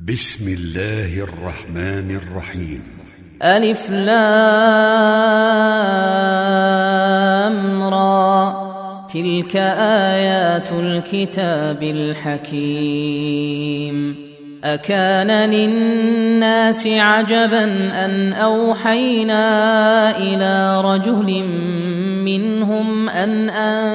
بسم الله الرحمن الرحيم. ألف لام را، تلك آيات الكتاب الحكيم. أكان للناس عجبا أن أوحينا إلى رجل منهم أن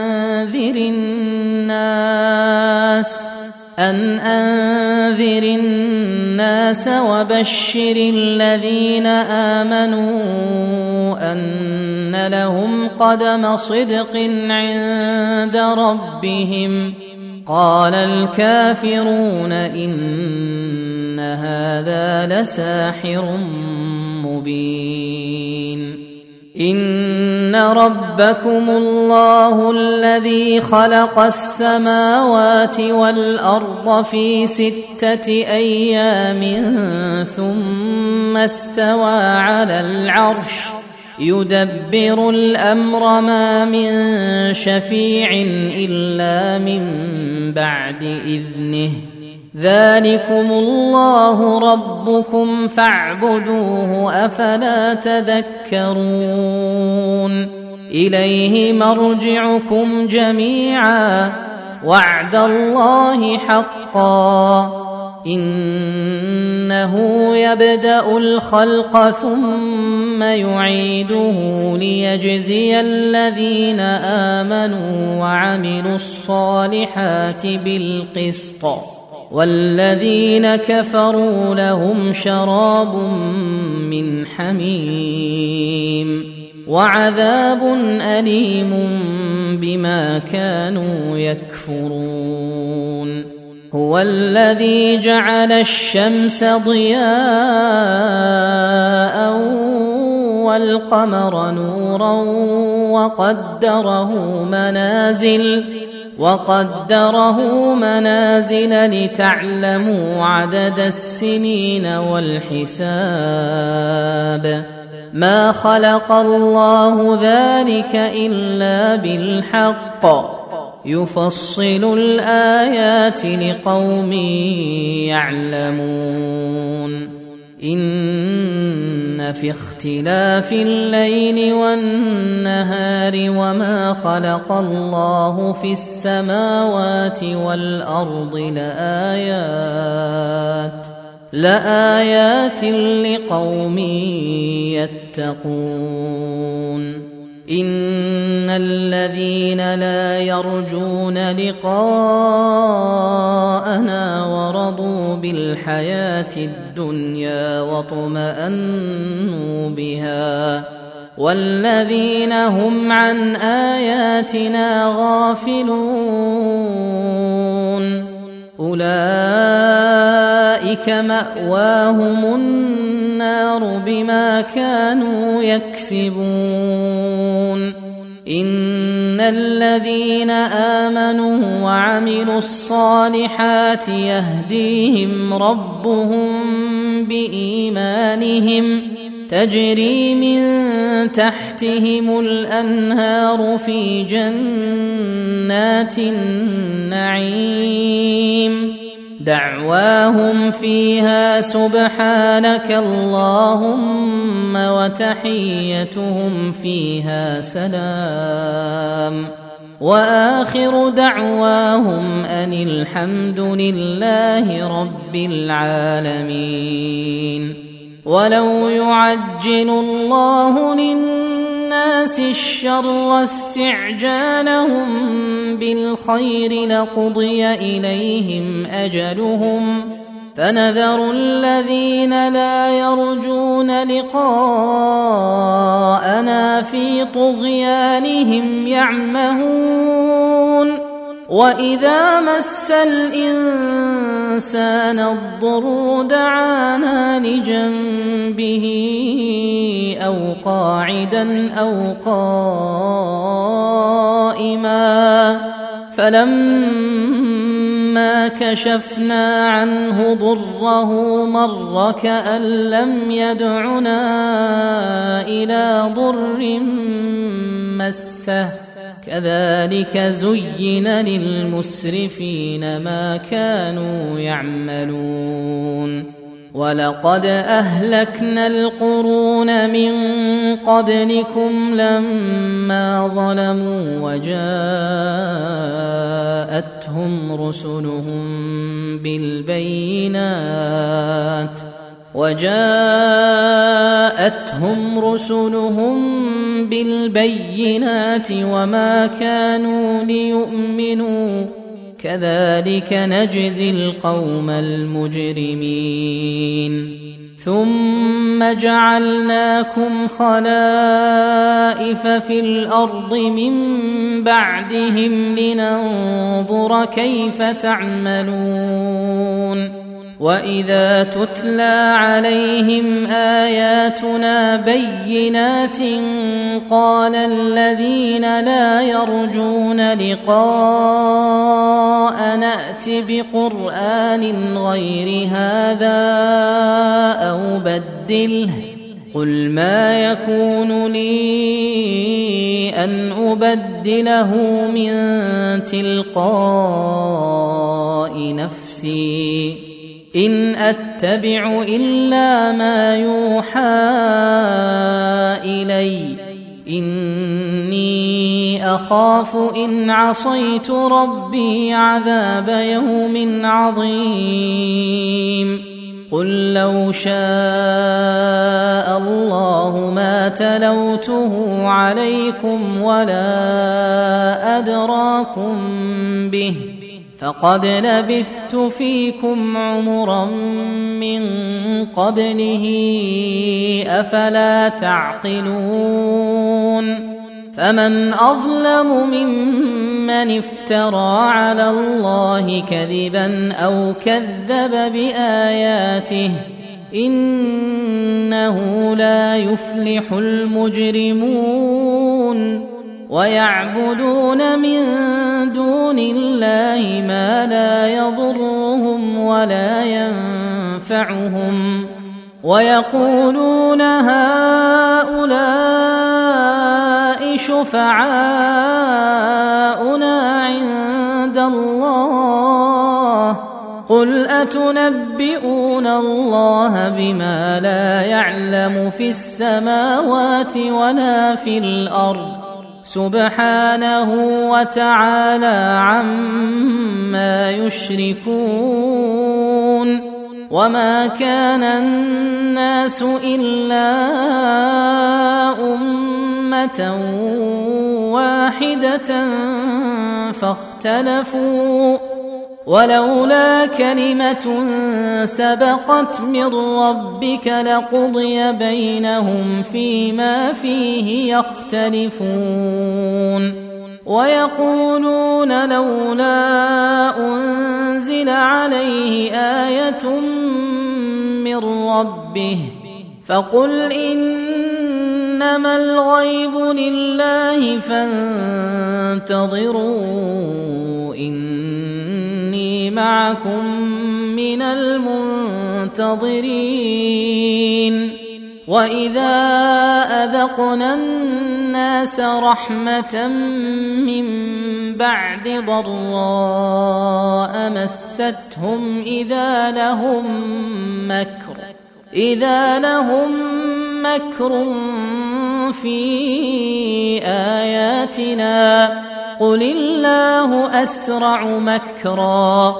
أنذر الناس وبشر الذين آمنوا أن لهم قدم صدق عند ربهم. قال الكافرون إن هذا لساحر مبين. إن ربكم الله الذي خلق السماوات والأرض في 6 أيام ثم استوى على العرش يدبر الأمر ما من شفيع إلا من بعد إذنه. ذلكم الله ربكم فاعبدوه أفلا تذكرون. إليه مرجعكم جميعا وعد الله حقا. إنه يبدأ الخلق ثم يعيده ليجزي الذين آمنوا وعملوا الصالحات بالقسط، والذين كفروا لهم شراب من حميم وعذاب أليم بما كانوا يكفرون. هو الذي جعل الشمس ضياء والقمر نورا وقدره منازل لتعلموا عدد السنين والحساب. ما خلق الله ذلك إلا بالحق يفصل الآيات لقوم يعلمون. إن في اختلاف الليل والنهار وما خلق الله في السماوات والأرض لآيات لقوم يتقون. إن الذين لا يرجون لقاءنا ورضوا بالحياة الدنيا واطمأنوا بها والذين هم عن آياتنا غافلون أولئك مأواهم النار بما كانوا يكسبون. إن الذين آمنوا وعملوا الصالحات يهديهم ربهم بإيمانهم تجري من تحتهم الأنهار في جنات النعيم. دعواهم فيها سبحانك اللهم وتحيتهم فيها سلام. وآخر دعواهم أن الحمد لله رب العالمين. ولو يعجل الله للناس الشر استعجالهم بالخير لقضي إليهم أجلهم فنذر الذين لا يرجون لقاءنا في طغيانهم يعمهون. وإذا مس الإنسان الضر دعانا لجنبه أو قاعدا أو قائما فلما كشفنا عنه ضره مر كأن لم يدعنا إلى ضر مسه كذلك زين للمسرفين ما كانوا يعملون ولقد أهلكنا القرون من قبلكم لما ظلموا وجاءتهم رسلهم بالبينات وما كانوا ليؤمنوا كذلك نجزي القوم المجرمين ثم جعلناكم خلائف في الأرض من بعدهم لننظر كيف تعملون وإذا تتلى عليهم آياتنا بينات قال الذين لا يرجون لقاء نأت بقرآن غير هذا أو بدله قل ما يكون لي أن أبدله من تلقاء نفسي إن أتبع إلا ما يوحى إلي إني أخاف إن عصيت ربي عذاب يوم عظيم قل لو شاء الله ما تلوته عليكم ولا أدراكم به فقد لبثت فيكم عمرا من قبله أفلا تعقلون فمن أظلم ممن افترى على الله كذبا أو كذب بآياته إنه لا يفلح المجرمون ويعبدون من دون الله ما لا يضرهم ولا ينفعهم ويقولون هؤلاء شفعاؤنا عند الله قل أتنبئون الله بما لا يعلم في السماوات ولا في الأرض سبحانه وتعالى عما يشركون وما كان الناس إلا أمة واحدة فاختلفوا ولولا كلمة سبقت من ربك لقضي بينهم فيما فيه يختلفون ويقولون لولا أنزل عليه آية من ربه فقل إنما الغيب لله فانتظروا إني معكم من المنتظرين وإذا أذقنا الناس رحمة من بعد ضراء مستهم إذا لهم مكر في آياتنا قل الله أسرع مكرا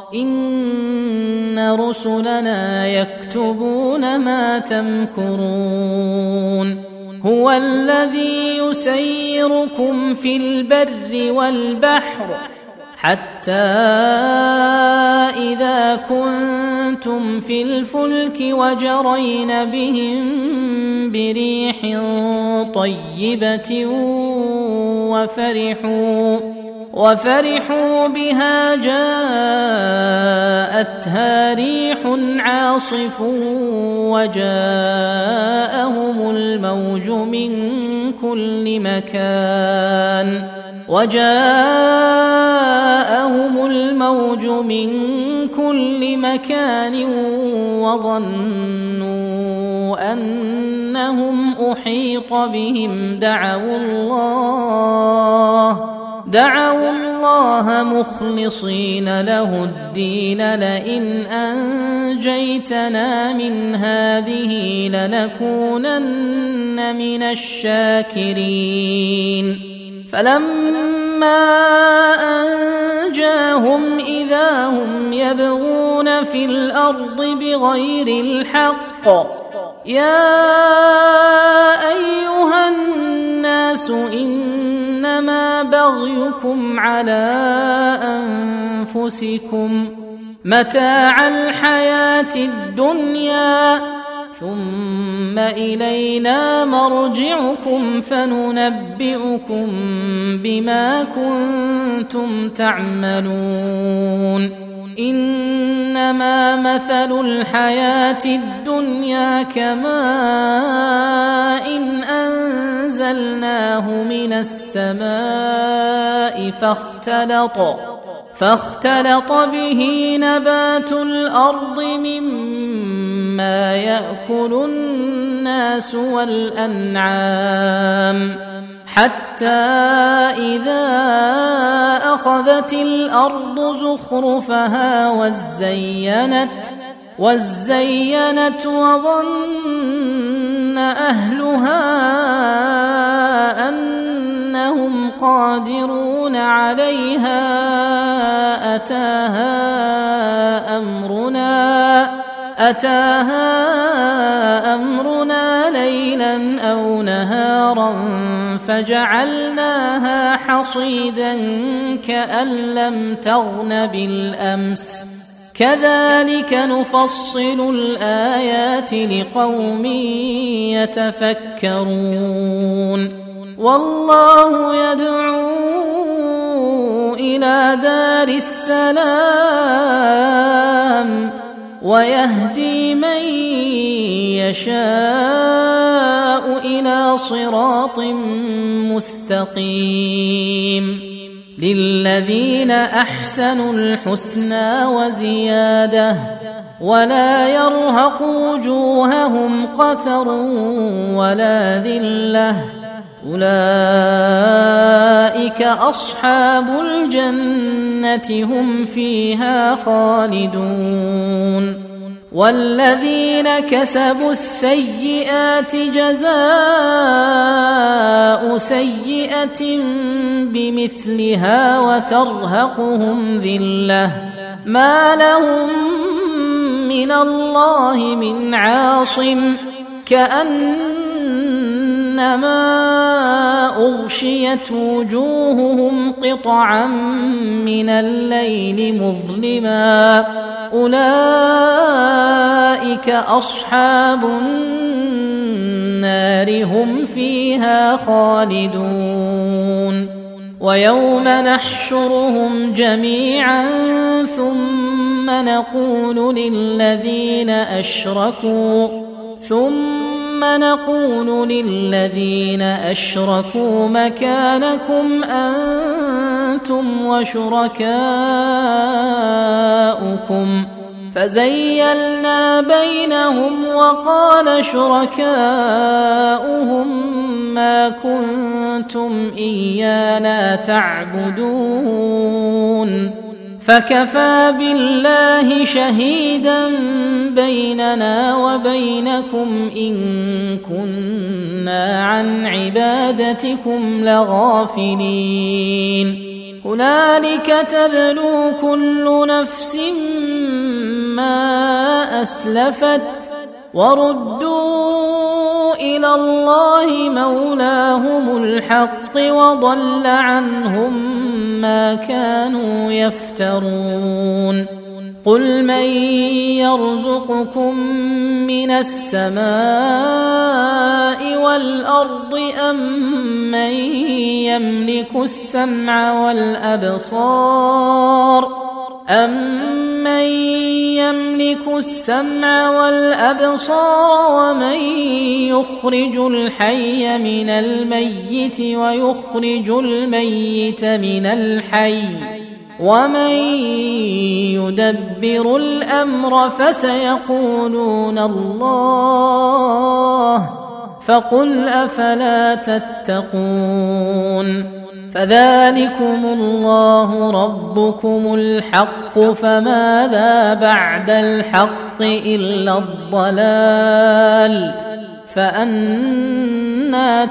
إن رسلنا يكتبون ما تمكرون هو الذي يسيركم في البر والبحر حتى إذا كنتم في الفلك وجرين بهم بريح طيبة وفرحوا بها جاءتها ريح عاصف وجاءهم الموج من كل مكان وظنوا أنهم أحيط بهم دعوا الله مخلصين له الدين لئن أنجيتنا من هذه لنكونن من الشاكرين فلما أنجاهم إذا هم يبغون في الأرض بغير الحق يا أيها الناس إنما بغيكم على أنفسكم متاع الحياة الدنيا ثم إلينا مرجعكم فننبئكم بما كنتم تعملون إنما مثل الحياة الدنيا كماء إن أنزلناه من السماء فاختلط به نبات الأرض مما يأكل الناس والأنعام حتى إذا أخذت الأرض زخرفها وزينت وظن أهلها أنهم قادرون عليها أتاها أمرنا ليلا أو نهارا فجعلناها حصيدا كأن لم تغن بالأمس كذلك نفصل الآيات لقوم يتفكرون والله يدعو إلى دار السلام ويهدي من يشاء إلى صراط مستقيم للذين أحسنوا الحسنى وزيادة ولا يرهق وجوههم قتر ولا ذلة أولئك أصحاب الجنة هم فيها خالدون والذين كسبوا السيئات جزاء سيئة بمثلها وترهقهم ذلة ما لهم من الله من عاصم كأنما أغشيت وجوههم قطعا من الليل مظلما أولئك أصحاب النار هم فيها خالدون ويوم نحشرهم جميعا ثم نقول للذين أشركوا مكانكم أنتم وشركاؤكم فزيلنا بينهم وقال شركاؤهم ما كنتم إيانا تعبدون فكفى بالله شهيدا بيننا وبينكم إن كنا عن عبادتكم لغافلين هنالك تبلو كل نفس ما أسلفت وردوا إلى الله مولاهم الحق وضل عنهم ما كانوا يفترون قل من يرزقكم من السماء والأرض أمن يملك السمع والأبصار ومن يخرج الحي من الميت ويخرج الميت من الحي ومن يدبر الأمر فسيقولون الله فقل أفلا تتقون فذلكم الله ربكم الحق، فماذا بعد الحق إلا الضلال، فأنى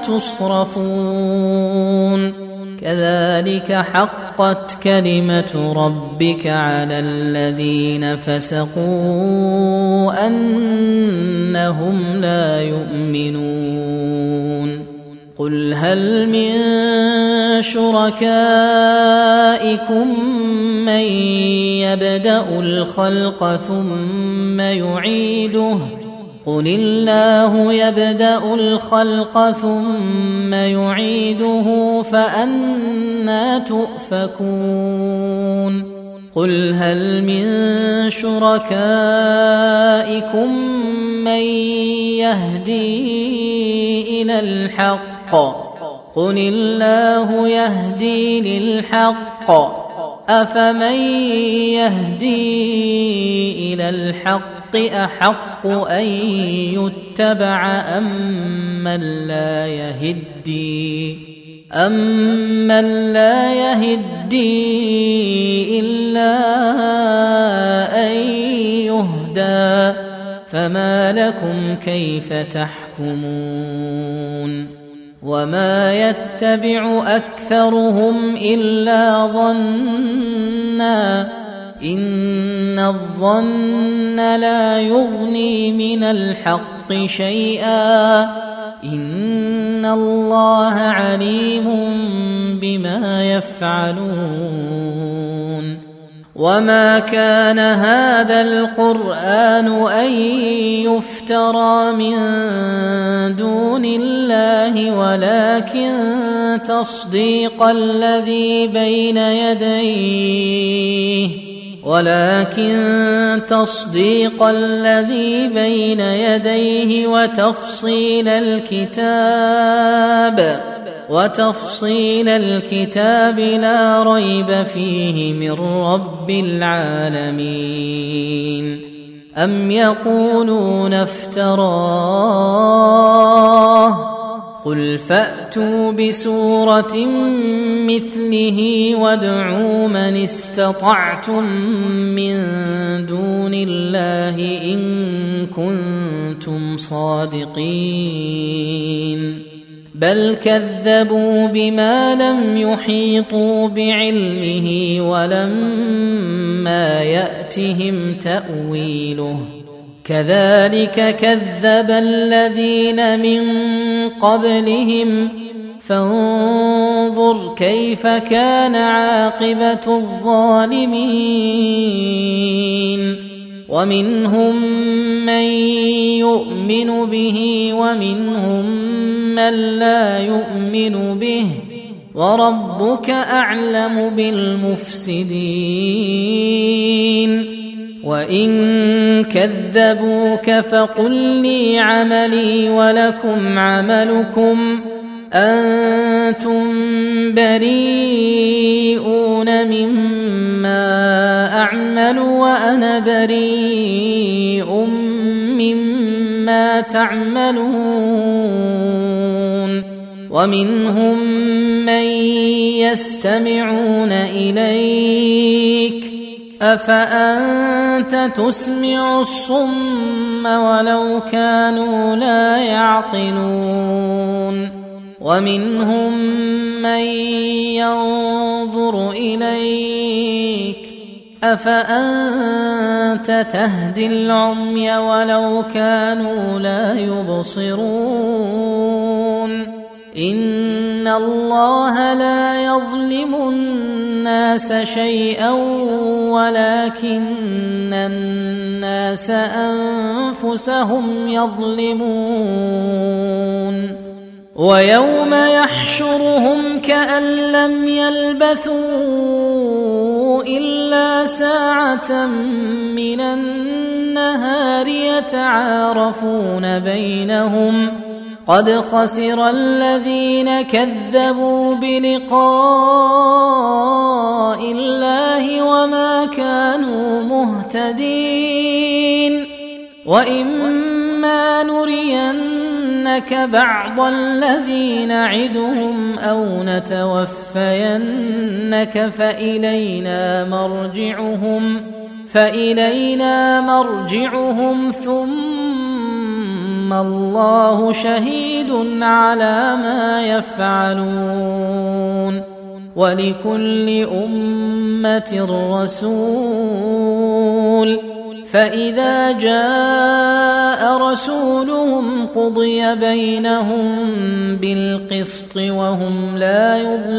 تصرفون. كذلك حقت كلمة ربك على الذين فسقوا أنهم لا يؤمنون. قل هل من شركائكم من يبدأ الخلق ثم يعيده؟ قل الله يبدأ الخلق ثم يعيده، فأنى تؤفكون. قل هل من شركائكم من يهدي إلى الحق؟ قل الله يهدي للحق، أفمن يهدي إلى الحق أحق أن يتبع أمن لا يهدي إلا أن يهدى، فما لكم كيف تحكمون؟ وما يتبع أكثرهم إلا ظنا، إن الظن لا يغني من الحق شيئا، إن الله عليم بما يفعلون. وما كان هذا القرآن أن يفترى من دون الله، ولكن تصديق الذي بين يديه وتفصيل الكتاب لا ريب فيه من رب العالمين. أم يقولون افتراه؟ قل فأتوا بسورة مثله وادعوا من استطعتم من دون الله إن كنتم صادقين. بل كذبوا بما لم يحيطوا بعلمه ولما يأتهم تأويله، كذلك كذب الذين من قبلهم، فانظر كيف كان عاقبة الظالمين. ومنهم من يؤمن به ومنهم من لا يؤمن به، وربك أعلم بالمفسدين. وإن كذبوك فقل لي عملي ولكم عملكم، أنتم بريئون مما أعمل وأنا بريء مما تعملون. ومنهم من يستمعون إليك، أفأنت تسمع الصم ولو كانوا لا يعقلون. ومنهم من ينظر إليك، أفأنت تهدي العمي ولو كانوا لا يبصرون. إن الله لا يظلم الناس شيئا ولكن الناس أنفسهم يظلمون. ويوم يحشرهم كأن لم يلبثوا إلا ساعة من النهار يتعارفون بينهم، قد خسر الذين كذبوا بلقاء الله وما كانوا مهتدين. وإما نرينك نُرِيَنَّكَ بَعْضَ الَّذِي نَعِدُهُمْ أَوْ نَتَوَفَّيَنَّكَ فَإِلَيْنَا مَرْجِعُهُمْ ثُمَّ اللَّهُ شَهِيدٌ عَلَى مَا يَفْعَلُونَ وَلِكُلِّ أُمَّةٍ رَسُولٌ فَإِذَا جَاءَ رَسُولُهُمْ قُضِيَ بَيْنَهُم بِالْقِسْطِ وَهُمْ لَا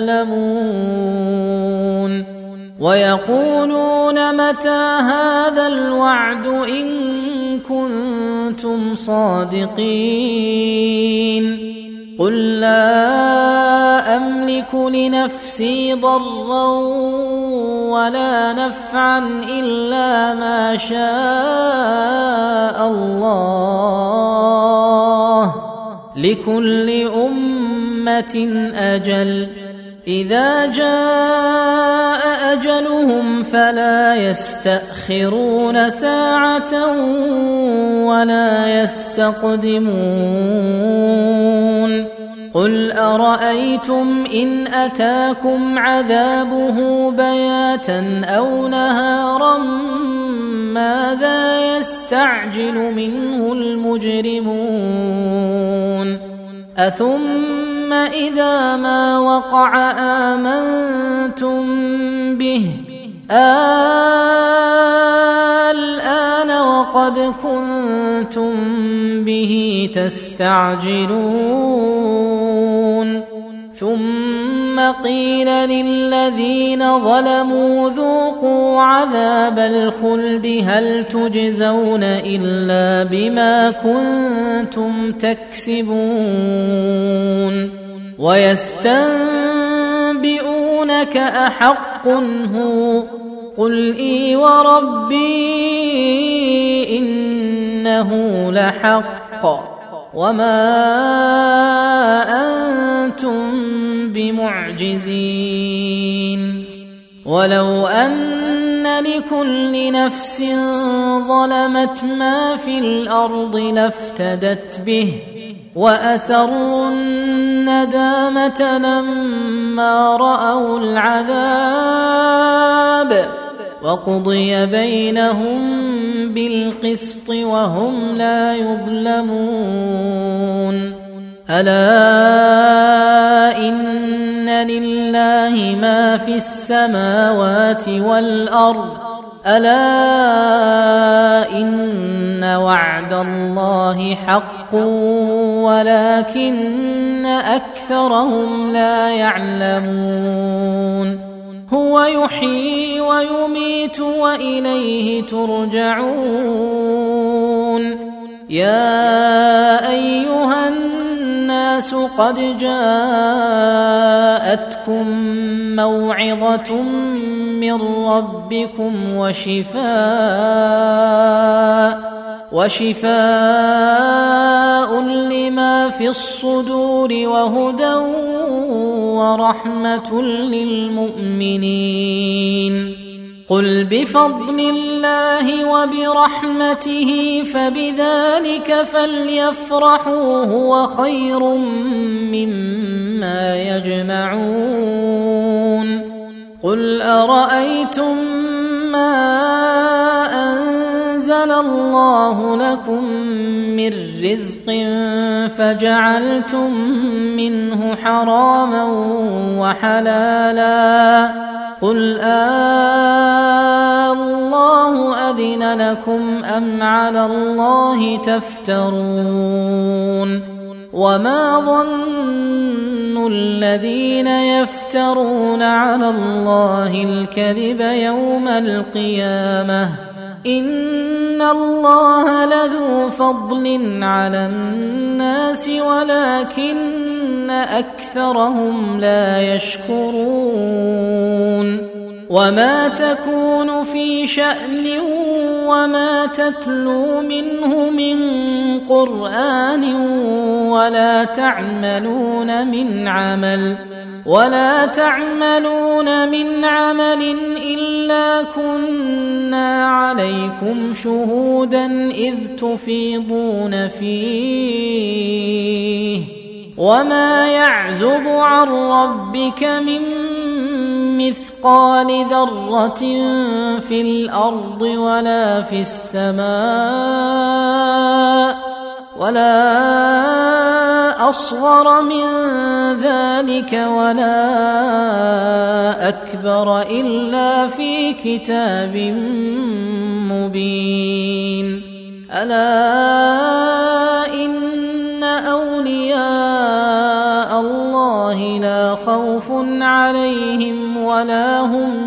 يُظْلَمُونَ وَيَقُولُونَ مَتَى هَذَا الْوَعْدُ إِن كُنتُمْ صَادِقِينَ قُل لَّا أَمْلِكُ لِنَفْسِي ضَرًّا وَلَا نَفْعًا إِلَّا مَا شَاءَ اللَّهُ لِكُلِّ أُمَّةٍ أَجَلٌ إِذَا جَاءَ أَجَلُهُمْ فَلَا يَسْتَأْخِرُونَ سَاعَةً وَلَا يَسْتَقْدِمُونَ قُلْ أَرَأَيْتُمْ إِنْ أَتَاكُمْ عَذَابُهُ بَيَاتًا أَوْ نَهَارًا مَاذَا يَسْتَعْجِلُ مِنْهُ الْمُجْرِمُونَ أَثُمَّ إِذَا مَا وَقَعَ آمَنْتُمْ بِهِ الْآنَ وَقَدْ كُنْتُمْ بِهِ تَسْتَعْجِلُونَ ثُمَّ قِيلَ لِلَّذِينَ ظَلَمُوا ذُوقُوا عَذَابَ الْخُلْدِ هَلْ تُجْزَوْنَ إِلَّا بِمَا كُنتُمْ تَكْسِبُونَ وَيَسْتَنبِئُونَكَ أَحَقٌّ هُوَ قُلْ إِي وَرَبِّي إِنَّهُ لَحَقٌّ وَمَا أَنتُم بِمُعْجِزِينَ وَلَوْ أَنَّ لِكُلِّ نَفْسٍ ظَلَمَتْ مَا فِي الْأَرْضِ لَافْتَدَتْ بِهِ وَأَسَرُّوا النَّدَامَةَ لَمَّا رَأَوُا الْعَذَابَ وَقُضِيَ بَيْنَهُم بِالْقِسْطِ وَهُمْ لَا يُظْلَمُونَ أَلَا إِنَّ لِلَّهِ مَا فِي السَّمَاوَاتِ وَالْأَرْضِ أَلَا إِنَّ وَعْدَ اللَّهِ حَقٌّ وَلَكِنَّ أَكْثَرَهُمْ لَا يَعْلَمُونَ هُوَ يُحْيِي وَيُمِيتُ وَإِلَيْهِ تُرْجَعُونَ يَا أَيُّهَا النَّاسُ قَدْ جَاءَتْكُم مَّوْعِظَةٌ مِّن رَّبِّكُمْ وَشِفَاءٌ لِّمَا فِي الصُّدُورِ وَهُدًى وَرَحْمَةٌ لِّلْمُؤْمِنِينَ قُلْ بِفَضْلِ اللَّهِ وَبِرَحْمَتِهِ فَبِذَلِكَ فَلْيَفْرَحُوا هُوَ خَيْرٌ مِّمَّا يَجْمَعُونَ قُلْ أَرَأَيْتُم مَّا أَنزَلَ اللَّهُ لَكُم مِّن رِّزْقٍ فَجَعَلْتُم مِّنْهُ حَرَامًا وَحَلَالًا قُلْ اللَّهُ أَذِنَ لَكُمْ أَمْ عَلَى اللَّهِ تَفْتَرُونَ وَمَا ظَنُّ الَّذِينَ يَفْتَرُونَ عَلَى اللَّهِ الْكَذِبَ يَوْمَ الْقِيَامَةِ إِنَّ اللَّهَ لَذُو فَضْلٍ عَلَى النَّاسِ وَلَكِنَّ أَكْثَرَهُمْ لَا يَشْكُرُونَ وَمَا تَكُونُ فِي شَأْنٍ وَمَا تَتْلُو مِنْهُ مِنْ قُرْآنٍ وَلَا تَعْمَلُونَ مِنْ عَمَلٍ ولا تعملون من عمل إلا كنا عليكم شهودا إذ تفيضون فيه وما يعزب عن ربك من مثقال ذرة في الأرض ولا في السماء ولا أصغر من ذلك ولا أكبر إلا في كتاب مبين ألا إن أولياء الله لا خوف عليهم ولا هم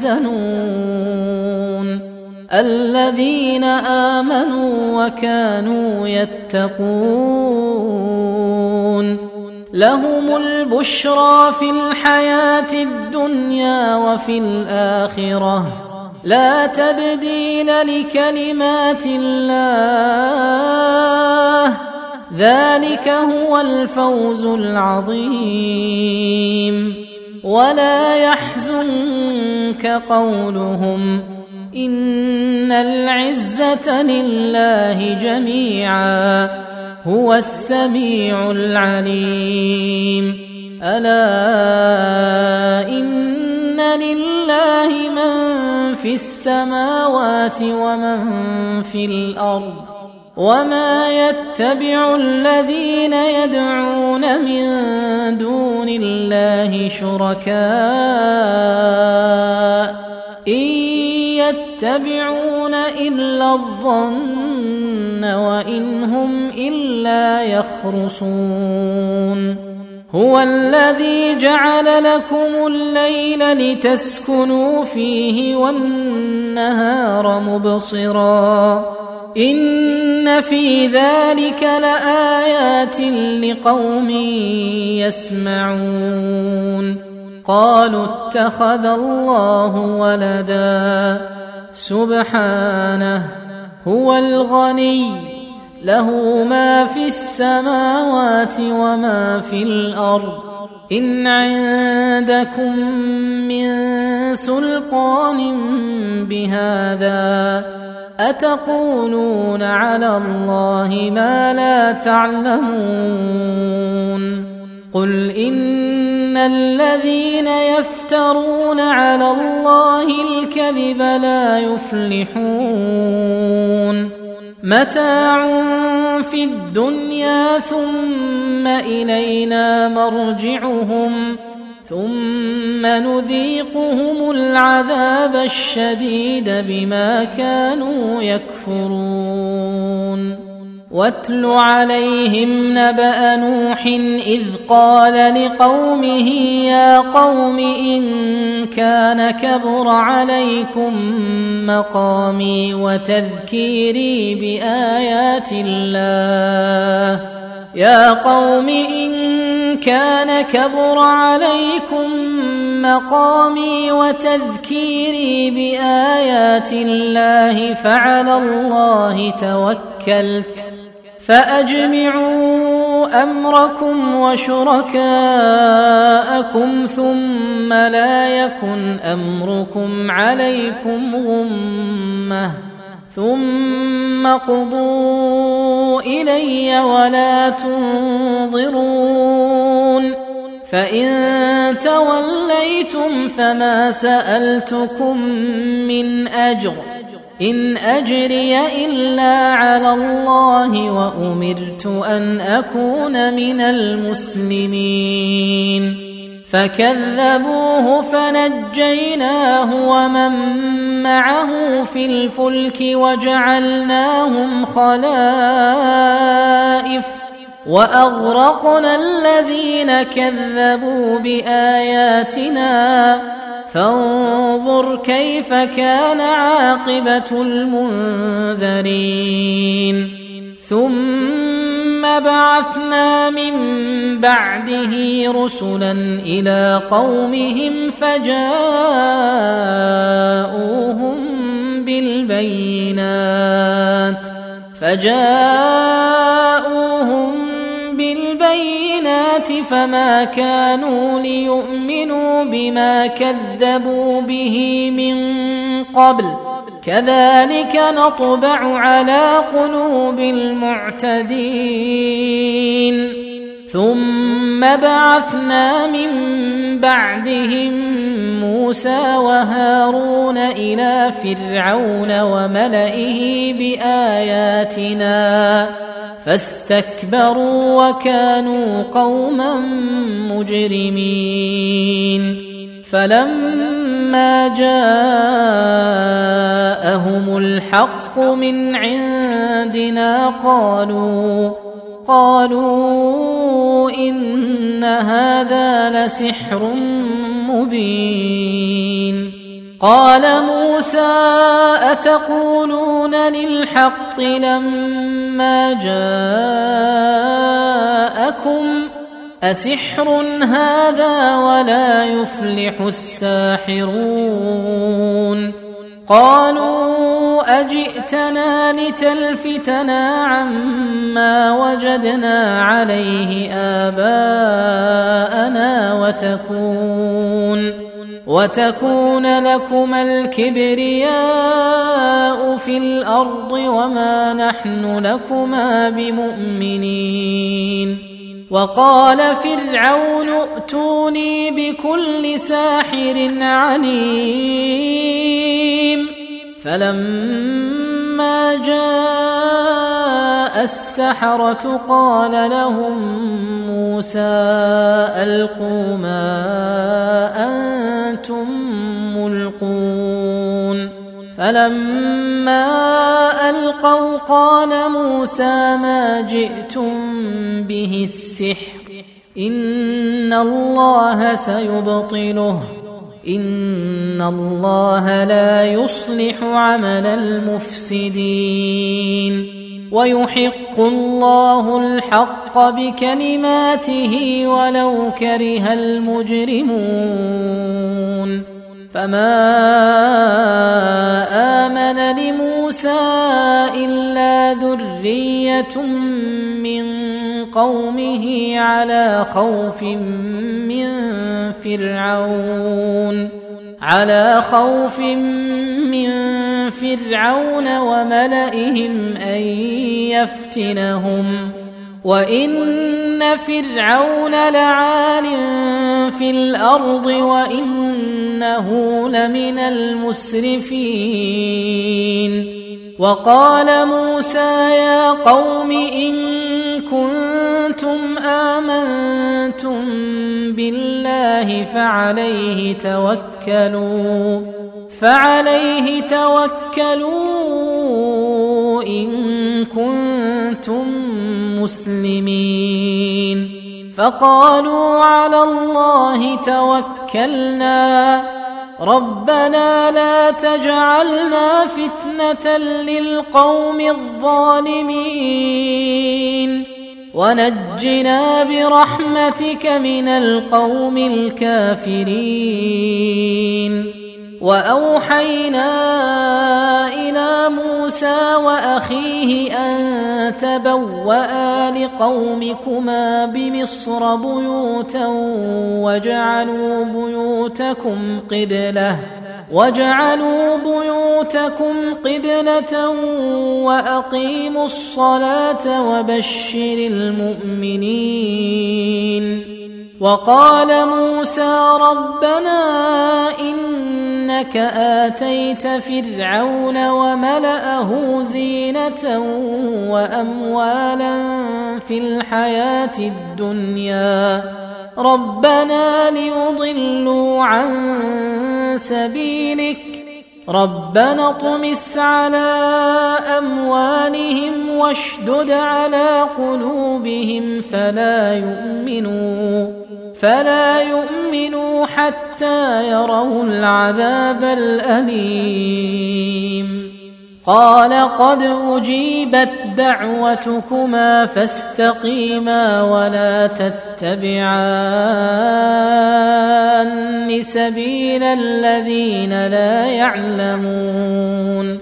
يحزنون الذين آمنوا وكانوا يتقون لهم البشرى في الحياة الدنيا وفي الآخرة لا تبديل لكلمات الله ذلك هو الفوز العظيم ولا يحزنك قولهم إن العزة لله جميعا هو السميع العليم ألا إن لله من في السماوات ومن في الأرض وما يتبع الذين يدعون من دون الله شركاء إن يتبعون إلا الظن وإن هم إلا يخرصون هو الذي جعل لكم الليل لتسكنوا فيه والنهار مبصرا إن في ذلك لآيات لقوم يسمعون قالوا اتخذ الله ولدا سبحانه هو الغني له ما في السماوات وما في الأرض إن عندكم من سلطان بهذا أتقولون على الله ما لا تعلمون قل إن الذين يفترون على الله الكذب لا يفلحون متاع في الدنيا ثم إلينا مرجعهم ثم نذيقهم العذاب الشديد بما كانوا يكفرون واتل عليهم نبأ نوح إذ قال لقومه يا قوم إن كان كبر عليكم مقامي وتذكيري بآيات الله يا قوم إن كان كبر عليكم مقامي وتذكيري بآيات الله فعلى الله توكلت فأجمعوا أمركم وشركاءكم ثم لا يكن أمركم عليكم غمة ثم قضوا إلي ولا تنظرون فإن توليتم فما سألتكم من أجر إن أجري إلا على الله وأمرت أن أكون من المسلمين فكذبوه فنجيناه ومن معه في الفلك وجعلناهم خلائف وأغرقنا الذين كذبوا بآياتنا فانظر كيف كان عاقبة المنذرين ثم بعثنا من بعده رسلا إلى قومهم فجاءوهم بالبينات فما كانوا ليؤمنوا بما كذبوا به من قبل كذلك نطبع على قلوب المعتدين ثم بعثنا من بعدهم موسى وهارون إلى فرعون وملئه بآياتنا فاستكبروا وكانوا قوما مجرمين فلما جاءهم الحق من عندنا قالوا إن هذا لسحر مبين قال موسى أتقولون للحق لما جاءكم أسحر هذا ولا يفلح الساحرون قالوا أجئتنا لتلفتنا عما وجدنا عليه آباءنا وتكون لكما الكبرياء في الأرض وما نحن لكما بمؤمنين وقال فرعون ائتوني بكل ساحر عليم فلما جاء السحرة قال لهم موسى ألقوا ما أنتم ملقون فلما ألقوا قال موسى ما جئتم به السحر إن الله سيبطله إن الله لا يصلح عمل المفسدين ويحق الله الحق بكلماته ولو كره المجرمون فما آمن لموسى إلا ذرية من قومه على خوف من فرعون وملئهم أن يفتنهم وإن فرعون لعال في الأرض وإنه لمن المسرفين وقال موسى يا قوم إن كنتم آمنتم بالله فعليه توكلوا إن كنتم مسلمين فقالوا على الله توكلنا ربنا لا تجعلنا فتنة للقوم الظالمين ونجنا برحمتك من القوم الكافرين وأوحينا إلى موسى وأخيه أن تبوأ لقومكما بمصر بيوتا وجعلوا بيوتكم قبلة وأقيموا الصلاة وبشر المؤمنين وقال موسى ربنا إنك آتيت فرعون وملأه زينة وأموالا في الحياة الدنيا ربنا ليضلوا عن سبيلك ربنا اطمس على أموالهم واشدد على قلوبهم فلا يؤمنوا حتى يروا العذاب الأليم قال قد أجيبت دعوتكما فاستقيما ولا تتبعان سبيل الذين لا يعلمون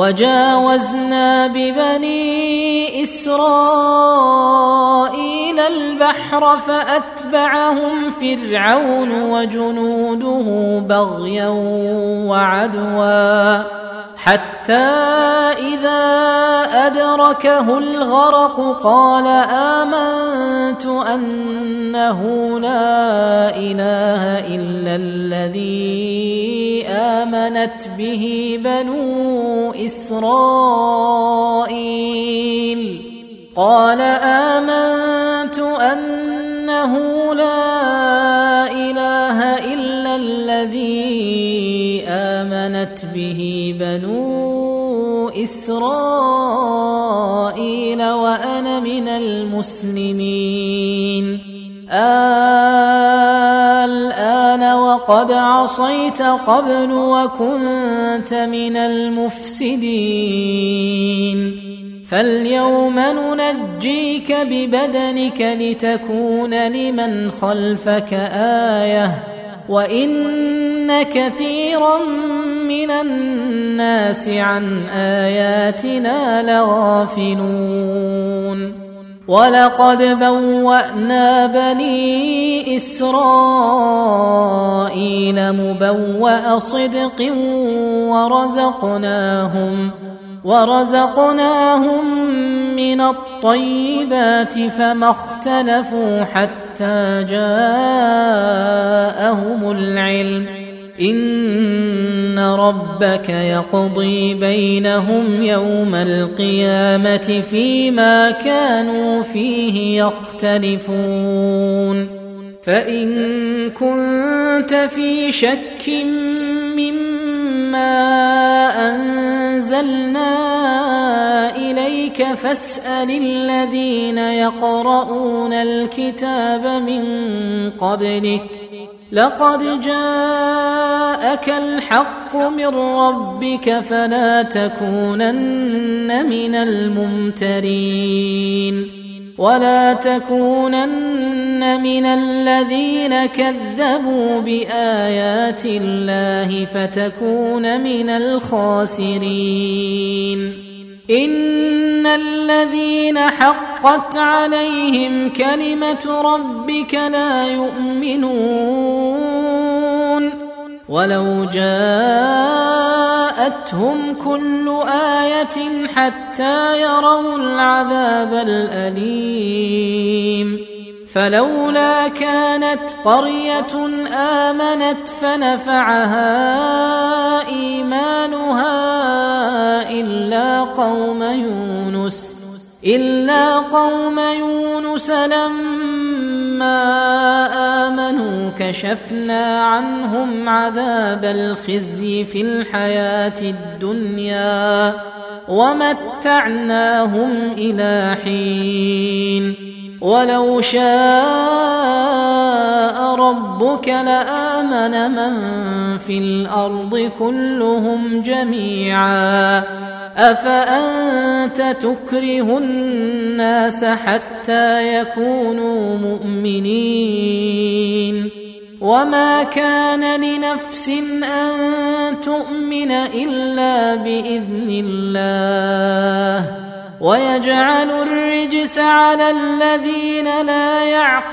وجاوزنا ببني إسرائيل البحر فأتبعهم فرعون وجنوده بغيا وعدوا حتى إذا أدركه الغرق قال آمنت أنه لا إله إلا الذي آمنت به بنو إسرائيل قال آمنت أنه لا إله إلا الذي آمنت به بنو إسرائيل وأنا من المسلمين الآن وقد عصيت قبل وكنت من المفسدين فاليوم ننجيك ببدنك لتكون لمن خلفك آية وإن كثيرا من الناس عن آياتنا لغافلون ولقد بوأنا بني إسرائيل مبوأ صدق ورزقناهم من الطيبات فما اختلفوا حتى جاءهم العلم إن ربك يقضي بينهم يوم القيامة فيما كانوا فيه يختلفون فإن كنت في شك مما أنزلنا إليك فاسأل الذين يقرؤون الكتاب من قبلك لقد جاءك الحق من ربك فلا تكونن من الممترين ولا تكونن من الذين كذبوا بآيات الله فتكون من الخاسرين إن الذين حقت عليهم كلمة ربك لا يؤمنون ولو جاءتهم كل آية حتى يروا العذاب الأليم فلولا كانت قرية آمنت فنفعها إيمانها إلا قوم يونس لما آمنوا كشفنا عنهم عذاب الخزي في الحياة الدنيا ومتعناهم إلى حين ولو شاء ربك لآمن من في الأرض كلهم جميعا أفأنت تكره الناس حتى يكونوا مؤمنين وما كان لنفس أن تؤمن إلا بإذن الله ويجعل الرجس على الذين لا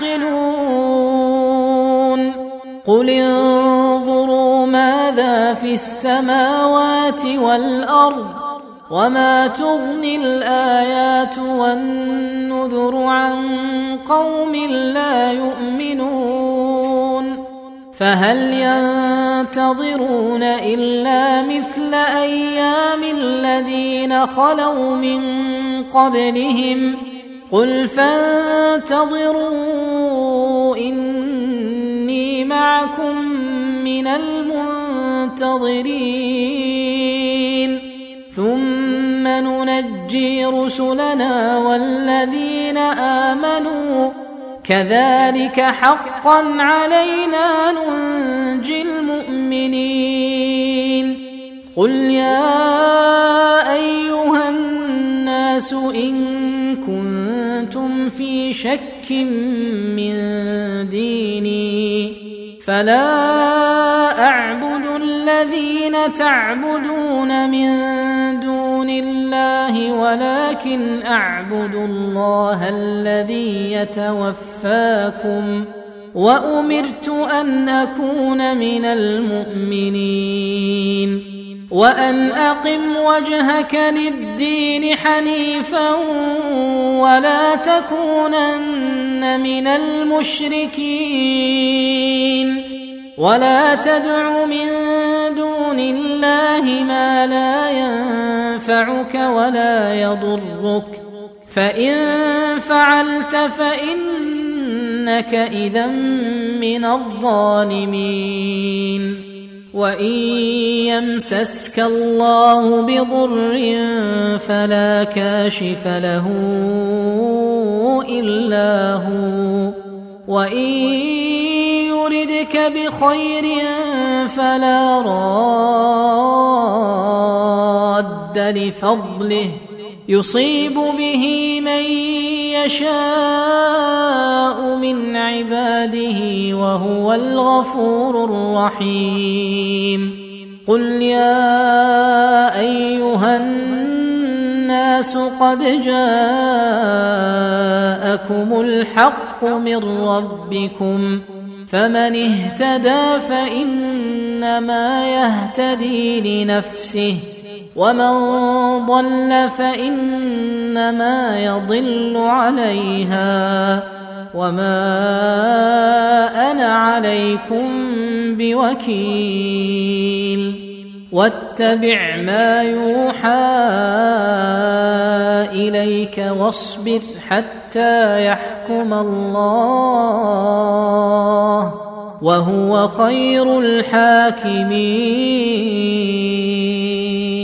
يعقلون قل انظروا ماذا في السماوات والأرض وما تغني الآيات والنذر عن قوم لا يؤمنون فهل ينتظرون إلا مثل أيام الذين خلوا من قبلهم قل فانتظروا إني معكم من المنتظرين ثم ننجي رسلنا والذين آمنوا كذلك حقا علينا ننجي المؤمنين قل يا أيها الناس إن كنتم في شك من ديني فلا أعبد الذين تعبدون من دون الله ولكن أعبد الله الذي يتوفاكم وأمرت أن أكون من المؤمنين وأن أقم وجهك للدين حنيفا ولا تكونن من المشركين ولا تدع من دون الله ما لا ينفعك ولا يضرك فإن فعلت فإنك إذا من الظالمين وإن يمسسك الله بضر فلا كاشف له إلا هو وإن يردك بخير فلا راد لفضله يصيب به من يشاء من عباده وهو الغفور الرحيم قل يا أيها الناس قد جاءكم الحق من ربكم فمن اهتدى فإنما يهتدي لنفسه ومن ضل فإنما يضل عليها وما أنا عليكم بوكيل واتبع ما يوحى إليك واصبر حتى يحكم الله وهو خير الحاكمين